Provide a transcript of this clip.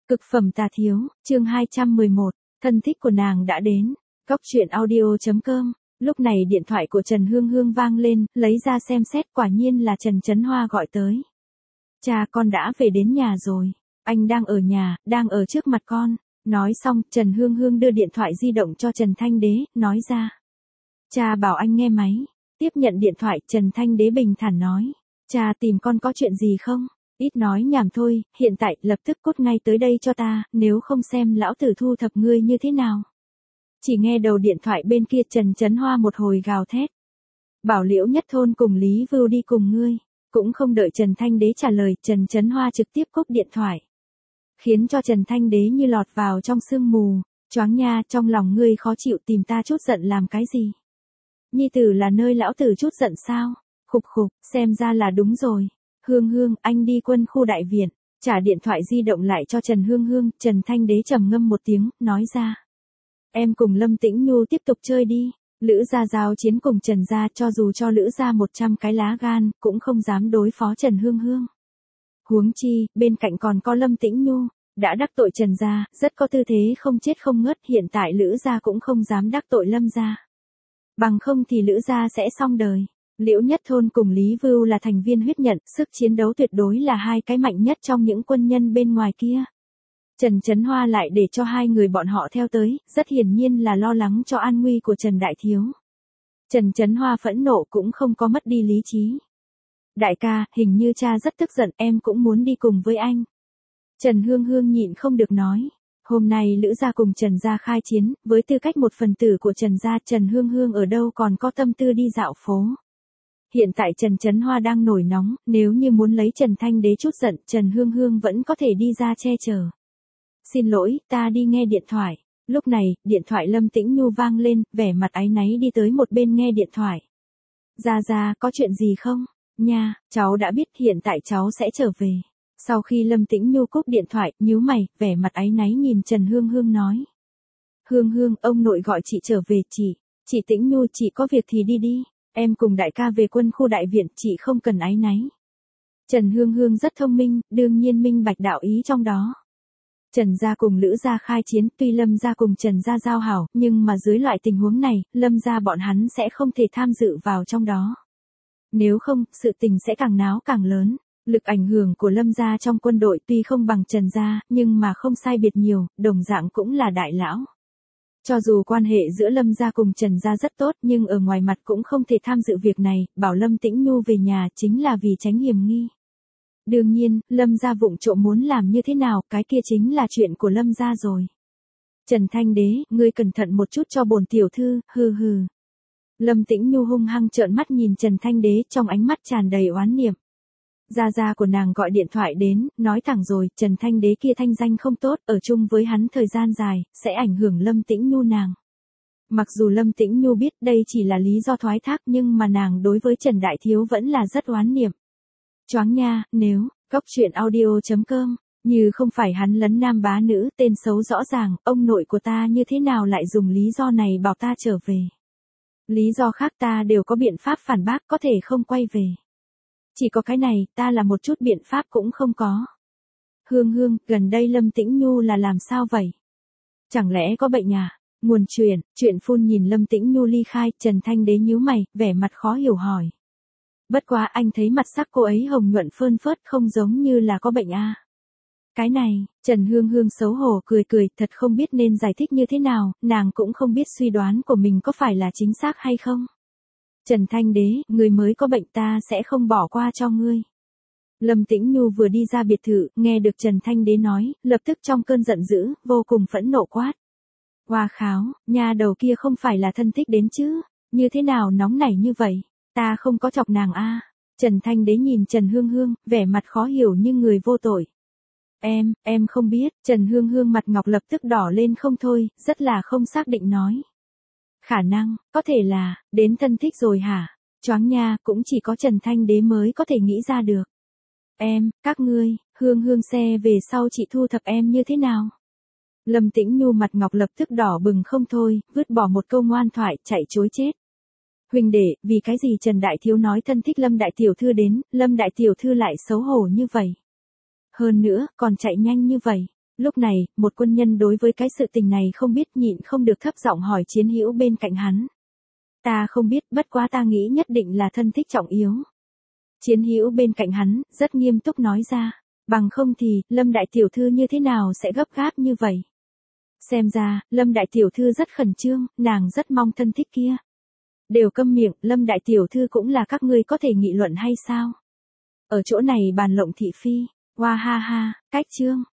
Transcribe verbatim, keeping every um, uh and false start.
Cực phẩm tà thiếu, chương hai trăm mười một, thân thích của nàng đã đến. Cóc truyện audio chấm com. Lúc này điện thoại của Trần Hương Hương vang lên, lấy ra xem xét, quả nhiên là Trần Chấn Hoa gọi tới. Cha, con đã về đến nhà rồi. Anh đang ở nhà, đang ở trước mặt con. Nói xong, Trần Hương Hương đưa điện thoại di động cho Trần Thanh Đế, nói ra. Cha bảo anh nghe máy. Tiếp nhận điện thoại, Trần Thanh Đế bình thản nói. Cha tìm con có chuyện gì không? Ít nói nhảm thôi, hiện tại, lập tức cút ngay tới đây cho ta, nếu không xem lão tử thu thập ngươi như thế nào. Chỉ nghe đầu điện thoại bên kia Trần Chấn Hoa một hồi gào thét. Bảo Liễu Nhất Thôn cùng Lý Vưu đi cùng ngươi. Cũng không đợi Trần Thanh Đế trả lời, Trần Chấn Hoa trực tiếp cúp điện thoại. Khiến cho Trần Thanh Đế như lọt vào trong sương mù. Choáng nha, trong lòng ngươi khó chịu tìm ta chút giận làm cái gì? Nhi tử là nơi lão tử chút giận sao? Khục khục, xem ra là đúng rồi. Hương Hương, anh đi quân khu đại viện. Trả điện thoại di động lại cho Trần Hương Hương, Trần Thanh Đế trầm ngâm một tiếng, nói ra. Em cùng Lâm Tĩnh Nhu tiếp tục chơi đi. Lữ gia giao chiến cùng Trần gia, cho dù cho Lữ gia một trăm cái lá gan, cũng không dám đối phó Trần Hương Hương. Huống chi, bên cạnh còn có Lâm Tĩnh Nhu, đã đắc tội Trần gia, rất có tư thế không chết không ngất, hiện tại Lữ gia cũng không dám đắc tội Lâm gia. Bằng không thì Lữ gia sẽ xong đời. Liễu Nhất Thôn cùng Lý Vưu là thành viên huyết nhận, sức chiến đấu tuyệt đối là hai cái mạnh nhất trong những quân nhân bên ngoài kia. Trần Chấn Hoa lại để cho hai người bọn họ theo tới, rất hiển nhiên là lo lắng cho an nguy của Trần Đại Thiếu. Trần Chấn Hoa phẫn nộ cũng không có mất đi lý trí. Đại ca, hình như cha rất tức giận, em cũng muốn đi cùng với anh. Trần Hương Hương nhịn không được nói. Hôm nay Lữ gia cùng Trần gia khai chiến, với tư cách một phần tử của Trần gia, Trần Hương Hương ở đâu còn có tâm tư đi dạo phố. Hiện tại Trần Chấn Hoa đang nổi nóng, nếu như muốn lấy Trần Thanh Đế chút giận, Trần Hương Hương vẫn có thể đi ra che chở. Xin lỗi, ta đi nghe điện thoại. Lúc này, điện thoại Lâm Tĩnh Nhu vang lên, vẻ mặt áy náy đi tới một bên nghe điện thoại. Gia Gia, có chuyện gì không? Nha, cháu đã biết, hiện tại cháu sẽ trở về. Sau khi Lâm Tĩnh Nhu cúp điện thoại, nhíu mày, vẻ mặt áy náy nhìn Trần Hương Hương nói. Hương Hương, ông nội gọi chị trở về, chị. Chị Tĩnh Nhu, chị có việc thì đi đi. Em cùng đại ca về quân khu đại viện, chị không cần áy náy. Trần Hương Hương rất thông minh, đương nhiên minh bạch đạo ý trong đó. Trần gia cùng Lữ gia khai chiến, tuy Lâm gia cùng Trần gia giao hảo, nhưng mà dưới loại tình huống này, Lâm gia bọn hắn sẽ không thể tham dự vào trong đó. Nếu không, sự tình sẽ càng náo càng lớn. Lực ảnh hưởng của Lâm gia trong quân đội tuy không bằng Trần gia, nhưng mà không sai biệt nhiều, đồng dạng cũng là đại lão. Cho dù quan hệ giữa Lâm gia cùng Trần gia rất tốt, nhưng ở ngoài mặt cũng không thể tham dự việc này, bảo Lâm Tĩnh Nhu về nhà chính là vì tránh hiểm nghi. Đương nhiên, Lâm gia vụng trộm muốn làm như thế nào, cái kia chính là chuyện của Lâm gia rồi. Trần Thanh Đế, ngươi cẩn thận một chút cho bổn tiểu thư, hừ hừ. Lâm Tĩnh Nhu hung hăng trợn mắt nhìn Trần Thanh Đế, trong ánh mắt tràn đầy oán niệm. Gia gia của nàng gọi điện thoại đến, nói thẳng rồi, Trần Thanh Đế kia thanh danh không tốt, ở chung với hắn thời gian dài, sẽ ảnh hưởng Lâm Tĩnh Nhu nàng. Mặc dù Lâm Tĩnh Nhu biết đây chỉ là lý do thoái thác, nhưng mà nàng đối với Trần Đại Thiếu vẫn là rất oán niệm. Choáng nha, nếu, cóc truyện audio chấm com, như không phải hắn lấn nam bá nữ, tên xấu rõ ràng, ông nội của ta như thế nào lại dùng lý do này bảo ta trở về. Lý do khác ta đều có biện pháp phản bác, có thể không quay về. Chỉ có cái này, ta là một chút biện pháp cũng không có. Hương Hương, gần đây Lâm Tĩnh Nhu là làm sao vậy? Chẳng lẽ có bệnh à? Nguồn truyền, chuyện phun nhìn Lâm Tĩnh Nhu ly khai, Trần Thanh Đế nhíu mày, vẻ mặt khó hiểu hỏi. Bất quá anh thấy mặt sắc cô ấy hồng nhuận phơn phớt, không giống như là có bệnh à. Cái này, Trần Hương Hương xấu hổ cười cười, thật không biết nên giải thích như thế nào, nàng cũng không biết suy đoán của mình có phải là chính xác hay không. Trần Thanh Đế, người mới có bệnh, ta sẽ không bỏ qua cho ngươi. Lâm Tĩnh Nhu vừa đi ra biệt thự, nghe được Trần Thanh Đế nói, lập tức trong cơn giận dữ, vô cùng phẫn nộ quát. Hoa kháo, nhà đầu kia không phải là thân thích đến chứ, như thế nào nóng nảy như vậy, ta không có chọc nàng a. Trần Thanh Đế nhìn Trần Hương Hương, vẻ mặt khó hiểu như người vô tội. Em, em không biết, Trần Hương Hương mặt ngọc lập tức đỏ lên không thôi, rất là không xác định nói. Khả năng, có thể là, đến thân thích rồi hả? Choáng nha, cũng chỉ có Trần Thanh Đế mới có thể nghĩ ra được. Em, các ngươi, Hương Hương xe về sau chị thu thập em như thế nào? Lâm Tĩnh Nhu mặt ngọc lập tức đỏ bừng không thôi, vứt bỏ một câu ngoan thoại, chạy chối chết. Huynh đệ, vì cái gì Trần Đại Thiếu nói thân thích Lâm Đại Tiểu Thư đến, Lâm Đại Tiểu Thư lại xấu hổ như vậy? Hơn nữa, còn chạy nhanh như vậy. Lúc này, một quân nhân đối với cái sự tình này không biết nhịn không được thấp giọng hỏi chiến hữu bên cạnh hắn. Ta không biết, bất quá ta nghĩ nhất định là thân thích trọng yếu. Chiến hữu bên cạnh hắn, rất nghiêm túc nói ra. Bằng không thì, Lâm đại tiểu thư như thế nào sẽ gấp gáp như vậy? Xem ra, Lâm đại tiểu thư rất khẩn trương, nàng rất mong thân thích kia. Đều câm miệng, Lâm đại tiểu thư cũng là các ngươi có thể nghị luận hay sao? Ở chỗ này bàn lộng thị phi, hoa ha ha, cách chương.